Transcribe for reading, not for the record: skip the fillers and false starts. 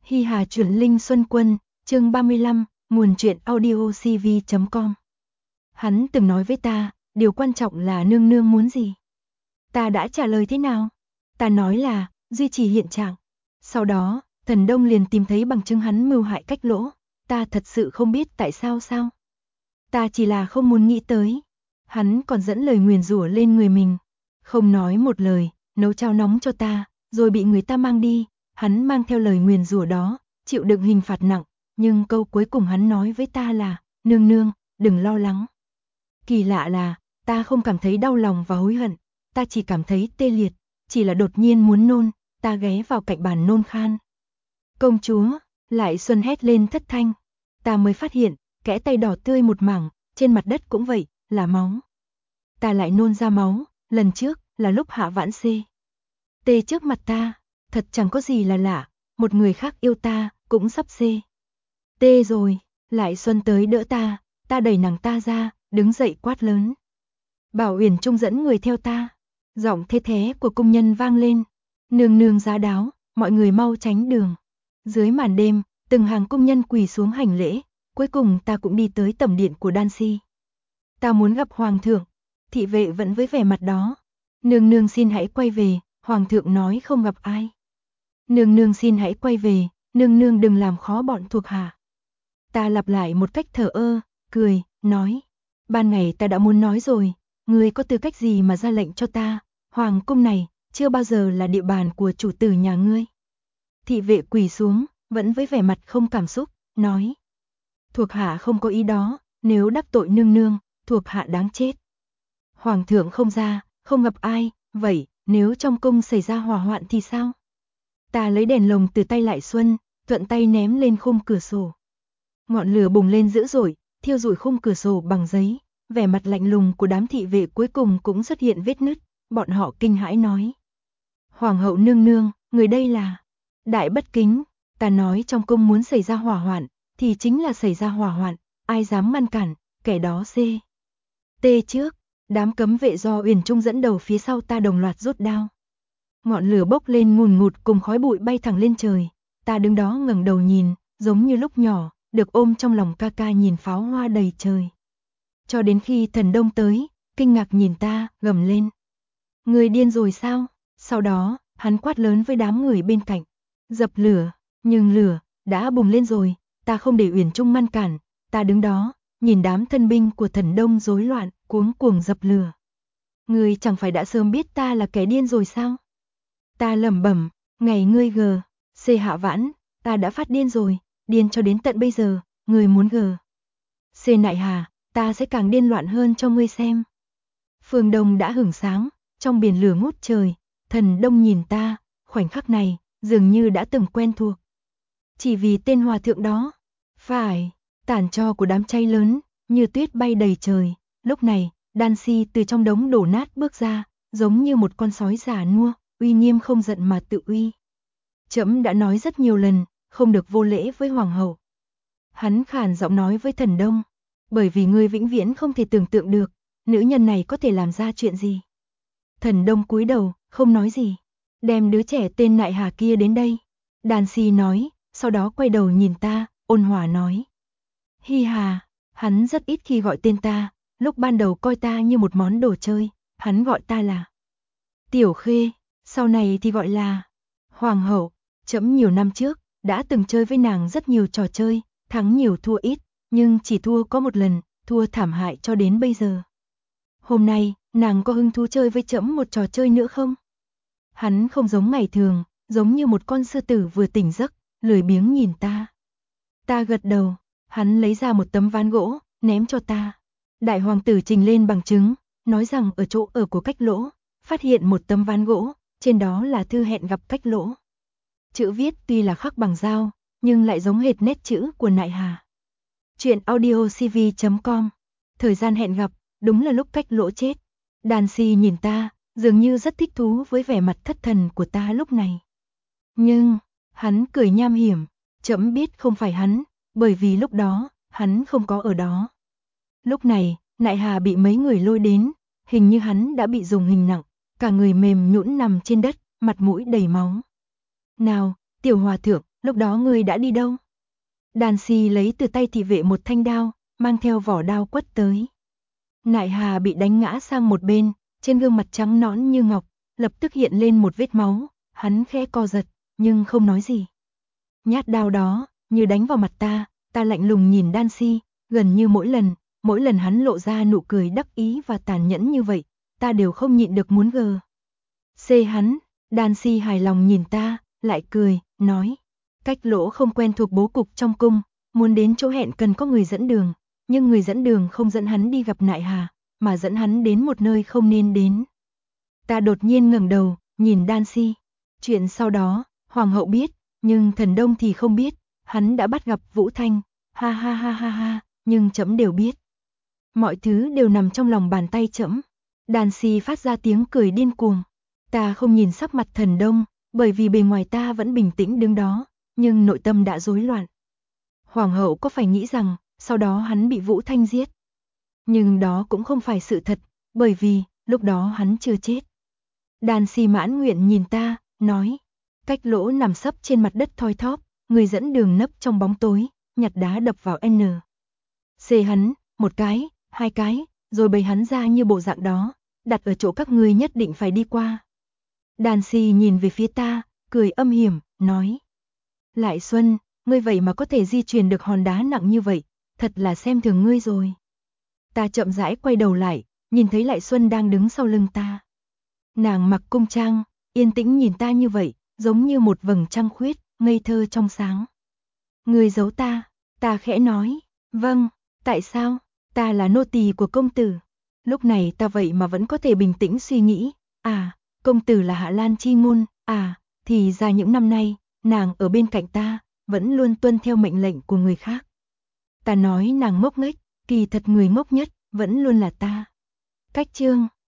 Hi Hà Chuyển Linh Xuân Quân, chương 35, nguồn truyện audiocv.com. Hắn từng nói với ta, điều quan trọng là nương nương muốn gì. Ta đã trả lời thế nào? Ta nói là, duy trì hiện trạng. Sau đó, Thần Đông liền tìm thấy bằng chứng hắn mưu hại Cách Lỗ. Ta thật sự không biết tại sao sao. Ta chỉ là không muốn nghĩ tới. Hắn còn dẫn lời nguyền rủa lên người mình. Không nói một lời, nấu cháo nóng cho ta, rồi bị người ta mang đi. Hắn mang theo lời nguyền rủa đó, chịu đựng hình phạt nặng, nhưng câu cuối cùng hắn nói với ta là, nương nương, đừng lo lắng. Kỳ lạ là, ta không cảm thấy đau lòng và hối hận, ta chỉ cảm thấy tê liệt, chỉ là đột nhiên muốn nôn, ta ghé vào cạnh bàn nôn khan. Công chúa, Lại Xuân hét lên thất thanh, ta mới phát hiện, kẽ tay đỏ tươi một mảng, trên mặt đất cũng vậy, là máu. Ta lại nôn ra máu, lần trước, là lúc Hạ Vãn xê tê trước mặt ta, thật chẳng có gì là lạ, một người khác yêu ta, cũng sắp xê tê rồi. Lại Xuân tới đỡ ta đẩy nàng ta ra, đứng dậy quát lớn. Bảo Uyển Trung dẫn người theo ta. Giọng thê thé của cung nhân vang lên. Nương nương giá đáo, mọi người mau tránh đường. Dưới màn đêm, từng hàng cung nhân quỳ xuống hành lễ, cuối cùng ta cũng đi tới tẩm điện của Đan Si. Ta muốn gặp hoàng thượng, thị vệ vẫn với vẻ mặt đó. Nương nương xin hãy quay về, hoàng thượng nói không gặp ai. Nương nương xin hãy quay về, nương nương đừng làm khó bọn thuộc hạ. Ta lặp lại một cách thờ ơ, cười, nói. Ban ngày ta đã muốn nói rồi, ngươi có tư cách gì mà ra lệnh cho ta, hoàng cung này, chưa bao giờ là địa bàn của chủ tử nhà ngươi. Thị vệ quỳ xuống, vẫn với vẻ mặt không cảm xúc, nói. Thuộc hạ không có ý đó, nếu đắc tội nương nương, thuộc hạ đáng chết. Hoàng thượng không ra, không gặp ai, vậy, nếu trong cung xảy ra hỏa hoạn thì sao? Ta lấy đèn lồng từ tay Lại Xuân, thuận tay ném lên khung cửa sổ. Ngọn lửa bùng lên dữ dội, thiêu rụi khung cửa sổ bằng giấy, vẻ mặt lạnh lùng của đám thị vệ cuối cùng cũng xuất hiện vết nứt, bọn họ kinh hãi nói. Hoàng hậu nương nương, người đây là đại bất kính, ta nói trong cung muốn xảy ra hỏa hoạn, thì chính là xảy ra hỏa hoạn, ai dám ngăn cản, kẻ đó xê tê trước. Đám cấm vệ do Uyển Trung dẫn đầu phía sau ta đồng loạt rút đao. Ngọn lửa bốc lên ngùn ngụt cùng khói bụi bay thẳng lên trời, ta đứng đó ngẩng đầu nhìn, giống như lúc nhỏ, được ôm trong lòng ca ca nhìn pháo hoa đầy trời. Cho đến khi Thần Đông tới, kinh ngạc nhìn ta, gầm lên. Người điên rồi sao? Sau đó, hắn quát lớn với đám người bên cạnh. Dập lửa, nhưng lửa đã bùng lên rồi, ta không để Uyển Trung ngăn cản, ta đứng đó, nhìn đám thân binh của Thần Đông rối loạn, cuống cuồng dập lửa. Ngươi chẳng phải đã sớm biết ta là kẻ điên rồi sao? Ta lẩm bẩm, ngày ngươi xê Hạ Vãn, ta đã phát điên rồi, điên cho đến tận bây giờ, ngươi muốn xê Nại Hà, ta sẽ càng điên loạn hơn cho ngươi xem. Phương Đông đã hửng sáng, trong biển lửa ngút trời, Thần Đông nhìn ta, khoảnh khắc này, dường như đã từng quen thuộc. Chỉ vì tên hòa thượng đó, phải, tàn tro của đám cháy lớn, như tuyết bay đầy trời, lúc này, Đan Si từ trong đống đổ nát bước ra, giống như một con sói già nua, uy nghiêm không giận mà tự uy. Trẫm đã nói rất nhiều lần, không được vô lễ với hoàng hậu. Hắn khàn giọng nói với Thần Đông, bởi vì ngươi vĩnh viễn không thể tưởng tượng được, nữ nhân này có thể làm ra chuyện gì. Thần Đông cúi đầu, không nói gì, đem đứa trẻ tên Nại Hà kia đến đây. Đan Si nói, sau đó quay đầu nhìn ta, ôn hòa nói. Hi Hà, hắn rất ít khi gọi tên ta, lúc ban đầu coi ta như một món đồ chơi, hắn gọi ta là Tiểu Khê, sau này thì gọi là Hoàng hậu. Trẫm nhiều năm trước, đã từng chơi với nàng rất nhiều trò chơi, thắng nhiều thua ít, nhưng chỉ thua có một lần, thua thảm hại cho đến bây giờ. Hôm nay, nàng có hứng thú chơi với trẫm một trò chơi nữa không? Hắn không giống ngày thường, giống như một con sư tử vừa tỉnh giấc, lười biếng nhìn ta. Ta gật đầu, hắn lấy ra một tấm ván gỗ, ném cho ta. Đại hoàng tử trình lên bằng chứng, nói rằng ở chỗ ở của Cách Lỗ, phát hiện một tấm ván gỗ, trên đó là thư hẹn gặp Cách Lỗ. Chữ viết tuy là khắc bằng dao, nhưng lại giống hệt nét chữ của Nại Hà. Chuyện audiocv.com. Thời gian hẹn gặp, đúng là lúc Cách Lỗ chết. Đan Si nhìn ta, dường như rất thích thú với vẻ mặt thất thần của ta lúc này. Nhưng, hắn cười nham hiểm, trẫm biết không phải hắn, bởi vì lúc đó, hắn không có ở đó. Lúc này, Nại Hà bị mấy người lôi đến, hình như hắn đã bị dùng hình nặng, cả người mềm nhũn nằm trên đất, mặt mũi đầy máu. Nào, tiểu hòa thượng, lúc đó ngươi đã đi đâu? Đàn Si lấy từ tay thị vệ một thanh đao, mang theo vỏ đao quất tới. Nại Hà bị đánh ngã sang một bên, trên gương mặt trắng nõn như ngọc, lập tức hiện lên một vết máu, hắn khẽ co giật, nhưng không nói gì. Nhát đao đó, như đánh vào mặt ta lạnh lùng nhìn Đan Si, gần như mỗi lần hắn lộ ra nụ cười đắc ý và tàn nhẫn như vậy, ta đều không nhịn được muốn xê hắn. Đan Si hài lòng nhìn ta, lại cười, nói, Cách Lỗ không quen thuộc bố cục trong cung, muốn đến chỗ hẹn cần có người dẫn đường, nhưng người dẫn đường không dẫn hắn đi gặp Nại Hà, mà dẫn hắn đến một nơi không nên đến. Ta đột nhiên ngẩng đầu, nhìn Đan Si. Chuyện sau đó, Hoàng hậu biết, nhưng Thần Đông thì không biết, hắn đã bắt gặp Vũ Thanh, ha ha ha ha ha, nhưng trẫm đều biết. Mọi thứ đều nằm trong lòng bàn tay trẫm. Đan Si phát ra tiếng cười điên cuồng. Ta không nhìn sắc mặt Thần Đông, bởi vì bề ngoài ta vẫn bình tĩnh đứng đó, nhưng nội tâm đã rối loạn. Hoàng hậu có phải nghĩ rằng, sau đó hắn bị Vũ Thanh giết? Nhưng đó cũng không phải sự thật, bởi vì, lúc đó hắn chưa chết. Đan Si mãn nguyện nhìn ta, nói, Cách Lỗ nằm sấp trên mặt đất thoi thóp, người dẫn đường nấp trong bóng tối, nhặt đá đập vào xê hắn, một cái, hai cái, rồi bày hắn ra như bộ dạng đó, đặt ở chỗ các ngươi nhất định phải đi qua. Đan Si nhìn về phía ta, cười âm hiểm, nói, Lại Xuân, ngươi vậy mà có thể di chuyển được hòn đá nặng như vậy, thật là xem thường ngươi rồi. Ta chậm rãi quay đầu lại, nhìn thấy Lại Xuân đang đứng sau lưng ta. Nàng mặc cung trang, yên tĩnh nhìn ta như vậy, giống như một vầng trăng khuyết, ngây thơ trong sáng. Ngươi giấu ta khẽ nói, vâng, tại sao, ta là nô tỳ của công tử. Lúc này ta vậy mà vẫn có thể bình tĩnh suy nghĩ, công tử là Hạ Lan Chi Ngôn, thì ra những năm nay, nàng ở bên cạnh ta, vẫn luôn tuân theo mệnh lệnh của người khác. Ta nói nàng ngốc nghếch, kỳ thật người ngốc nhất, vẫn luôn là ta. Cách chương